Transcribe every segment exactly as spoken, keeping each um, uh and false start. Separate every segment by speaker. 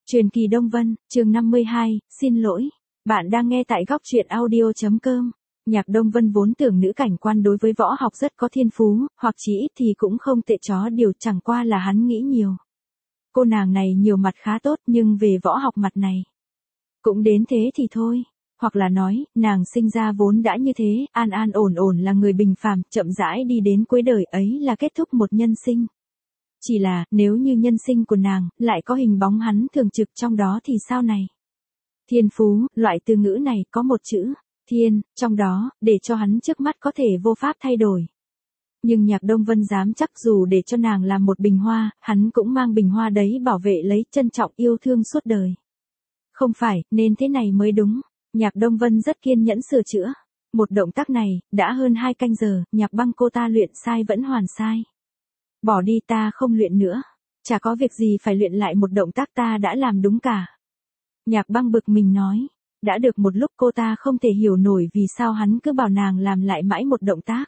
Speaker 1: Truyền kỳ Đông Vân, chương năm mươi hai, xin lỗi. Bạn đang nghe tại góc truyện audio.com. Nhạc Đông Vân vốn tưởng nữ cảnh quan đối với võ học rất có thiên phú, hoặc chỉ ít thì cũng không tệ chó điều, chẳng qua là hắn nghĩ nhiều. Cô nàng này nhiều mặt khá tốt nhưng về võ học mặt này cũng đến thế thì thôi. Hoặc là nói, nàng sinh ra vốn đã như thế, an an ổn ổn là người bình phàm, chậm rãi đi đến cuối đời ấy là kết thúc một nhân sinh. Chỉ là, nếu như nhân sinh của nàng, lại có hình bóng hắn thường trực trong đó thì sao này? Thiên phú, loại từ ngữ này có một chữ, thiên, trong đó, để cho hắn trước mắt có thể vô pháp thay đổi. Nhưng Nhạc Đông Vân dám chắc dù để cho nàng làm một bình hoa, hắn cũng mang bình hoa đấy bảo vệ lấy, trân trọng yêu thương suốt đời. Không phải, nên thế này mới đúng. Nhạc Đông Vân rất kiên nhẫn sửa chữa. Một động tác này, đã hơn hai canh giờ, Nhạc Băng cô ta luyện sai vẫn hoàn sai. Bỏ đi, ta không luyện nữa. Chả có việc gì phải luyện lại một động tác ta đã làm đúng cả. Nhạc Băng bực mình nói. Đã được một lúc cô ta không thể hiểu nổi vì sao hắn cứ bảo nàng làm lại mãi một động tác.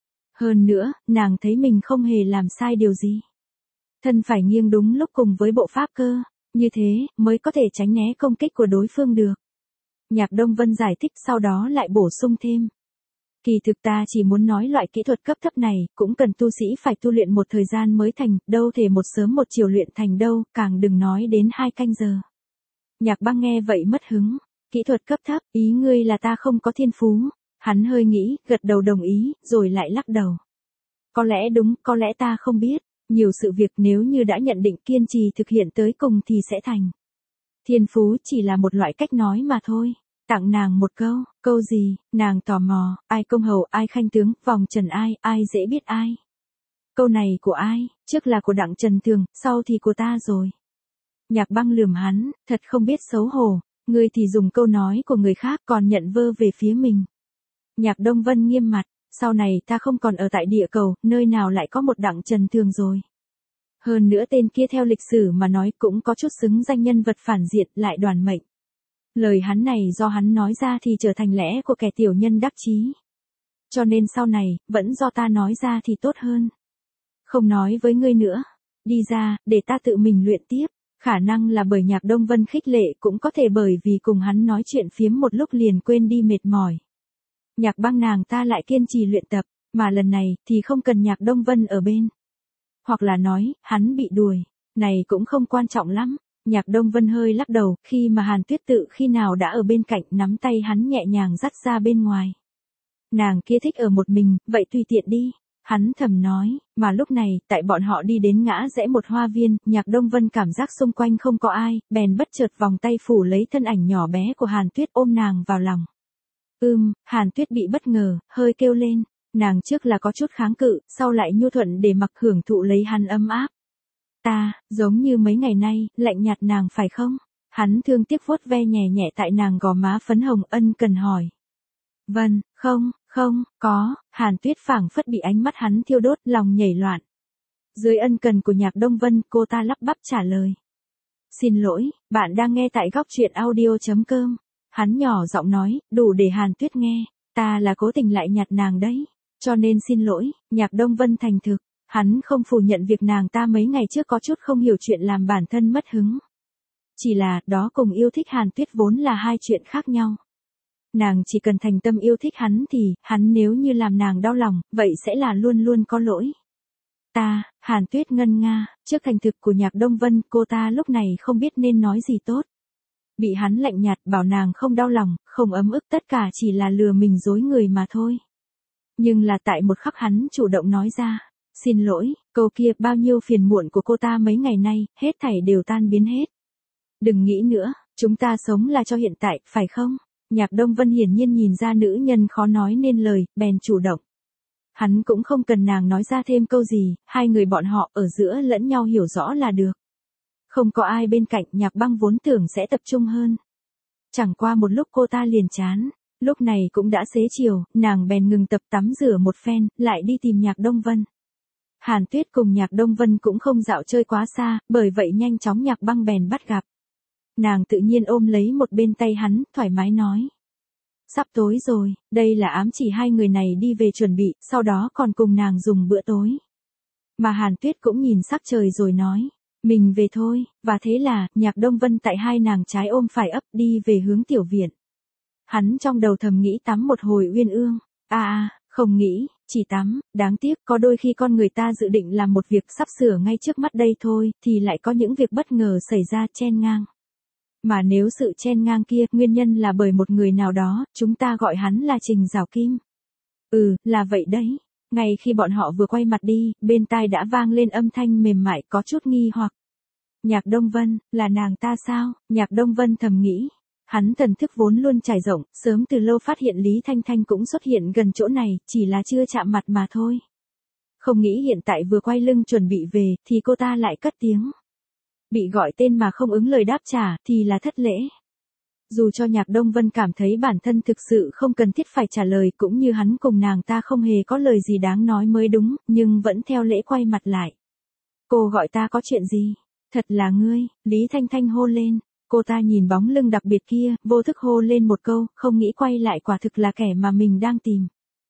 Speaker 1: Hơn nữa, nàng thấy mình không hề làm sai điều gì. Thân phải nghiêng đúng lúc cùng với bộ pháp cơ. Như thế, mới có thể tránh né công kích của đối phương được. Nhạc Đông Vân giải thích sau đó lại bổ sung thêm. Kỳ thực ta chỉ muốn nói loại kỹ thuật cấp thấp này, cũng cần tu sĩ phải tu luyện một thời gian mới thành, đâu thể một sớm một chiều luyện thành đâu, càng đừng nói đến hai canh giờ. Nhạc Băng nghe vậy mất hứng. Kỹ thuật cấp thấp, ý ngươi là ta không có thiên phú. Hắn hơi nghĩ, gật đầu đồng ý, rồi lại lắc đầu. Có lẽ đúng, có lẽ ta không biết. Nhiều sự việc nếu như đã nhận định kiên trì thực hiện tới cùng thì sẽ thành. Thiên phú chỉ là một loại cách nói mà thôi. Tặng nàng một câu, câu gì, nàng tò mò, ai công hầu, ai khanh tướng, vòng trần ai, ai dễ biết ai. Câu này của ai, trước là của Đặng Trần Thường, sau thì của ta rồi. Nhạc Băng lườm hắn, thật không biết xấu hổ, ngươi thì dùng câu nói của người khác còn nhận vơ về phía mình. Nhạc Đông Vân nghiêm mặt, sau này ta không còn ở tại địa cầu, nơi nào lại có một Đặng Trần Thường rồi. Hơn nữa tên kia theo lịch sử mà nói cũng có chút xứng danh nhân vật phản diện lại đoàn mệnh. Lời hắn này do hắn nói ra thì trở thành lẽ của kẻ tiểu nhân đắc chí. Cho nên sau này, vẫn do ta nói ra thì tốt hơn. Không nói với ngươi nữa. Đi ra, để ta tự mình luyện tiếp. Khả năng là bởi Nhạc Đông Vân khích lệ, cũng có thể bởi vì cùng hắn nói chuyện phiếm một lúc liền quên đi mệt mỏi. Nhạc Băng nàng ta lại kiên trì luyện tập, mà lần này thì không cần Nhạc Đông Vân ở bên. Hoặc là nói, hắn bị đuổi. Này cũng không quan trọng lắm. Nhạc Đông Vân hơi lắc đầu, khi mà Hàn Tuyết tự khi nào đã ở bên cạnh nắm tay hắn nhẹ nhàng dắt ra bên ngoài. Nàng kia thích ở một mình, vậy tùy tiện đi. Hắn thầm nói, mà lúc này, tại bọn họ đi đến ngã rẽ một hoa viên, Nhạc Đông Vân cảm giác xung quanh không có ai, bèn bất chợt vòng tay phủ lấy thân ảnh nhỏ bé của Hàn Tuyết ôm nàng vào lòng. Ưm, Hàn Tuyết bị bất ngờ, hơi kêu lên. Nàng trước là có chút kháng cự, sau lại nhu thuận để mặc hưởng thụ lấy hắn ấm áp. Ta, giống như mấy ngày nay, lạnh nhạt nàng phải không? Hắn thương tiếc vuốt ve nhẹ nhẹ tại nàng gò má phấn hồng, ân cần hỏi. Vâng, không, không, có. Hàn Tuyết phảng phất bị ánh mắt hắn thiêu đốt, lòng nhảy loạn. Dưới ân cần của Nhạc Đông Vân, cô ta lắp bắp trả lời. Xin lỗi, bạn đang nghe tại góc truyện audio.com. Hắn nhỏ giọng nói, đủ để Hàn Tuyết nghe. Ta là cố tình lại nhặt nàng đấy. Cho nên xin lỗi. Nhạc Đông Vân thành thực. Hắn không phủ nhận việc nàng ta mấy ngày trước có chút không hiểu chuyện làm bản thân mất hứng. Chỉ là, đó cùng yêu thích Hàn Tuyết vốn là hai chuyện khác nhau. Nàng chỉ cần thành tâm yêu thích hắn thì, hắn nếu như làm nàng đau lòng, vậy sẽ là luôn luôn có lỗi. Ta, Hàn Tuyết ngân nga, trước thành thực của Nhạc Đông Vân, cô ta lúc này không biết nên nói gì tốt. Bị hắn lạnh nhạt bảo nàng không đau lòng, không ấm ức, tất cả chỉ là lừa mình dối người mà thôi. Nhưng là tại một khắc hắn chủ động nói ra. Xin lỗi, câu kia bao nhiêu phiền muộn của cô ta mấy ngày nay, hết thảy đều tan biến hết. Đừng nghĩ nữa, chúng ta sống là cho hiện tại, phải không? Nhạc Đông Vân hiển nhiên nhìn ra nữ nhân khó nói nên lời, bèn chủ động. Hắn cũng không cần nàng nói ra thêm câu gì, hai người bọn họ ở giữa lẫn nhau hiểu rõ là được. Không có ai bên cạnh, Nhạc Băng vốn tưởng sẽ tập trung hơn. Chẳng qua một lúc cô ta liền chán. Lúc này cũng đã xế chiều, nàng bèn ngừng tập tắm rửa một phen, lại đi tìm Nhạc Đông Vân. Hàn Tuyết cùng Nhạc Đông Vân cũng không dạo chơi quá xa, bởi vậy nhanh chóng Nhạc Băng bèn bắt gặp. Nàng tự nhiên ôm lấy một bên tay hắn, thoải mái nói. Sắp tối rồi, đây là ám chỉ hai người này đi về chuẩn bị, sau đó còn cùng nàng dùng bữa tối. Mà Hàn Tuyết cũng nhìn sắc trời rồi nói. Mình về thôi, và thế là, Nhạc Đông Vân tại hai nàng trái ôm phải ấp đi về hướng tiểu viện. Hắn trong đầu thầm nghĩ tắm một hồi uyên ương, à à, không nghĩ, chỉ tắm, đáng tiếc có đôi khi con người ta dự định làm một việc sắp sửa ngay trước mắt đây thôi, thì lại có những việc bất ngờ xảy ra chen ngang. Mà nếu sự chen ngang kia, nguyên nhân là bởi một người nào đó, chúng ta gọi hắn là Trình Giảo Kim. Ừ, là vậy đấy. Ngay khi bọn họ vừa quay mặt đi, bên tai đã vang lên âm thanh mềm mại có chút nghi hoặc. Nhạc Đông Vân, là nàng ta sao? Nhạc Đông Vân thầm nghĩ. Hắn thần thức vốn luôn trải rộng, sớm từ lâu phát hiện Lý Thanh Thanh cũng xuất hiện gần chỗ này, chỉ là chưa chạm mặt mà thôi. Không nghĩ hiện tại vừa quay lưng chuẩn bị về, thì cô ta lại cất tiếng. Bị gọi tên mà không ứng lời đáp trả, thì là thất lễ. Dù cho Nhạc Đông Vân cảm thấy bản thân thực sự không cần thiết phải trả lời cũng như hắn cùng nàng ta không hề có lời gì đáng nói mới đúng, nhưng vẫn theo lễ quay mặt lại. Cô gọi ta có chuyện gì? Thật là ngươi, Lý Thanh Thanh hô lên. Cô ta nhìn bóng lưng đặc biệt kia, vô thức hô lên một câu, không nghĩ quay lại quả thực là kẻ mà mình đang tìm.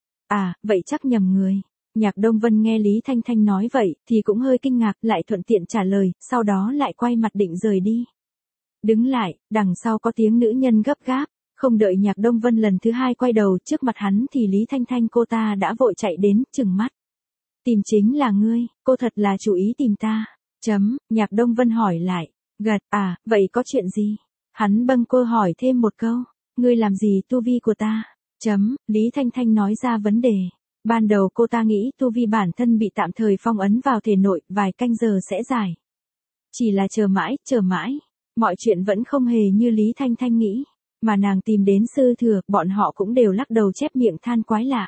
Speaker 1: À, vậy chắc nhầm người. Nhạc Đông Vân nghe Lý Thanh Thanh nói vậy, thì cũng hơi kinh ngạc, lại thuận tiện trả lời, sau đó lại quay mặt định rời đi. Đứng lại, đằng sau có tiếng nữ nhân gấp gáp, không đợi Nhạc Đông Vân lần thứ hai quay đầu trước mặt hắn thì Lý Thanh Thanh cô ta đã vội chạy đến, trừng mắt. Tìm chính là ngươi, cô thật là chủ ý tìm ta. Chấm, Nhạc Đông Vân hỏi lại. Gật, à, vậy có chuyện gì? Hắn bâng quơ hỏi thêm một câu. Ngươi làm gì tu vi của ta? Chấm, Lý Thanh Thanh nói ra vấn đề. Ban đầu cô ta nghĩ tu vi bản thân bị tạm thời phong ấn vào thể nội, vài canh giờ sẽ giải. Chỉ là chờ mãi, chờ mãi. Mọi chuyện vẫn không hề như Lý Thanh Thanh nghĩ. Mà nàng tìm đến sư thừa, bọn họ cũng đều lắc đầu chép miệng than quái lạ.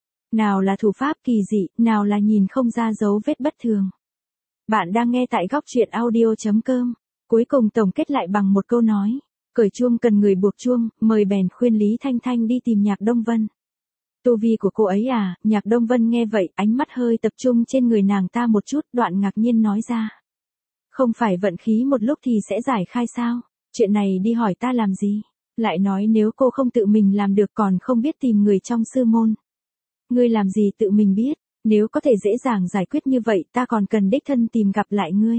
Speaker 1: Nào là thủ pháp kỳ dị, nào là nhìn không ra dấu vết bất thường. Bạn đang nghe tại góc truyện audio chấm com. Cuối cùng tổng kết lại bằng một câu nói. Cởi chuông cần người buộc chuông, mời bèn khuyên Lý Thanh Thanh đi tìm Nhạc Đông Vân. Tu vi của cô ấy à? Nhạc Đông Vân nghe vậy, ánh mắt hơi tập trung trên người nàng ta một chút, đoạn ngạc nhiên nói ra. Không phải vận khí một lúc thì sẽ giải khai sao? Chuyện này đi hỏi ta làm gì? Lại nói nếu cô không tự mình làm được còn không biết tìm người trong sư môn. Ngươi làm gì tự mình biết? Nếu có thể dễ dàng giải quyết như vậy ta còn cần đích thân tìm gặp lại ngươi.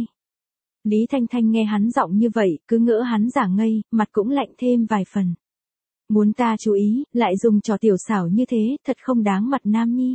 Speaker 1: Lý Thanh Thanh nghe hắn giọng như vậy, cứ ngỡ hắn giả ngây, mặt cũng lạnh thêm vài phần. Muốn ta chú ý, lại dùng trò tiểu xảo như thế, thật không đáng mặt nam nhi.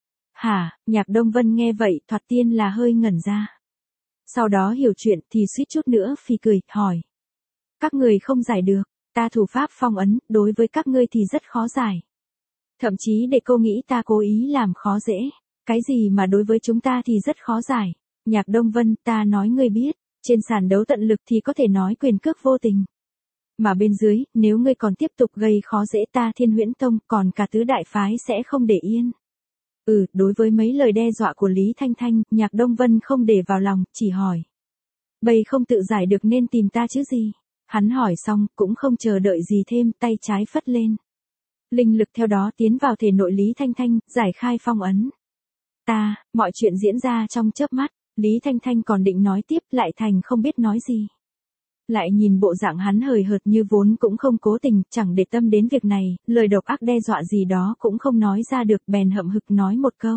Speaker 1: Hả, Nhạc Đông Vân nghe vậy, thoạt tiên là hơi ngẩn ra. Sau đó hiểu chuyện thì suýt chút nữa phì cười, hỏi. Các người không giải được, ta thủ pháp phong ấn, đối với các ngươi thì rất khó giải. Thậm chí để cô nghĩ ta cố ý làm khó dễ. Cái gì mà đối với chúng ta thì rất khó giải. Nhạc Đông Vân, ta nói ngươi biết. Trên sàn đấu tận lực thì có thể nói quyền cước vô tình. Mà bên dưới, nếu ngươi còn tiếp tục gây khó dễ ta Thiên Huyễn Tông, còn cả tứ đại phái sẽ không để yên. Ừ, đối với mấy lời đe dọa của Lý Thanh Thanh, Nhạc Đông Vân không để vào lòng, chỉ hỏi. Bây không tự giải được nên tìm ta chứ gì? Hắn hỏi xong, cũng không chờ đợi gì thêm, tay trái phất lên. Linh lực theo đó tiến vào thể nội Lý Thanh Thanh, giải khai phong ấn. Ta, mọi chuyện diễn ra trong chớp mắt. Lý Thanh Thanh còn định nói tiếp lại thành không biết nói gì. Lại nhìn bộ dạng hắn hời hợt như vốn cũng không cố tình, chẳng để tâm đến việc này, lời độc ác đe dọa gì đó cũng không nói ra được, bèn hậm hực nói một câu.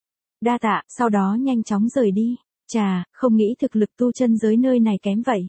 Speaker 1: Đa tạ, sau đó nhanh chóng rời đi. Chà, không nghĩ thực lực tu chân giới nơi này kém vậy.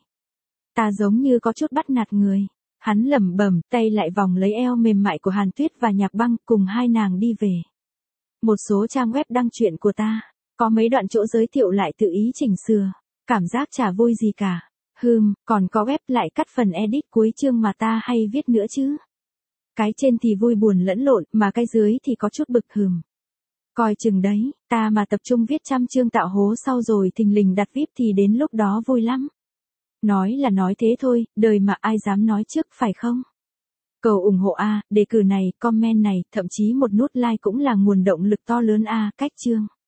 Speaker 1: Ta giống như có chút bắt nạt người. Hắn lẩm bẩm, tay lại vòng lấy eo mềm mại của Hàn Tuyết và Nhạc Băng, cùng hai nàng đi về. Một số trang web đăng truyện của ta. Có mấy đoạn chỗ giới thiệu lại tự ý chỉnh sửa. Cảm giác chả vui gì cả. Hừm, còn có web lại cắt phần edit cuối chương mà ta hay viết nữa chứ. Cái trên thì vui buồn lẫn lộn, mà cái dưới thì có chút bực hừm. Coi chừng đấy, ta mà tập trung viết trăm chương tạo hố sau rồi thình lình đặt vê i pê thì đến lúc đó vui lắm. Nói là nói thế thôi, đời mà ai dám nói trước phải không? Cầu ủng hộ A, đề cử này, comment này, thậm chí một nút like cũng là nguồn động lực to lớn A, cách chương.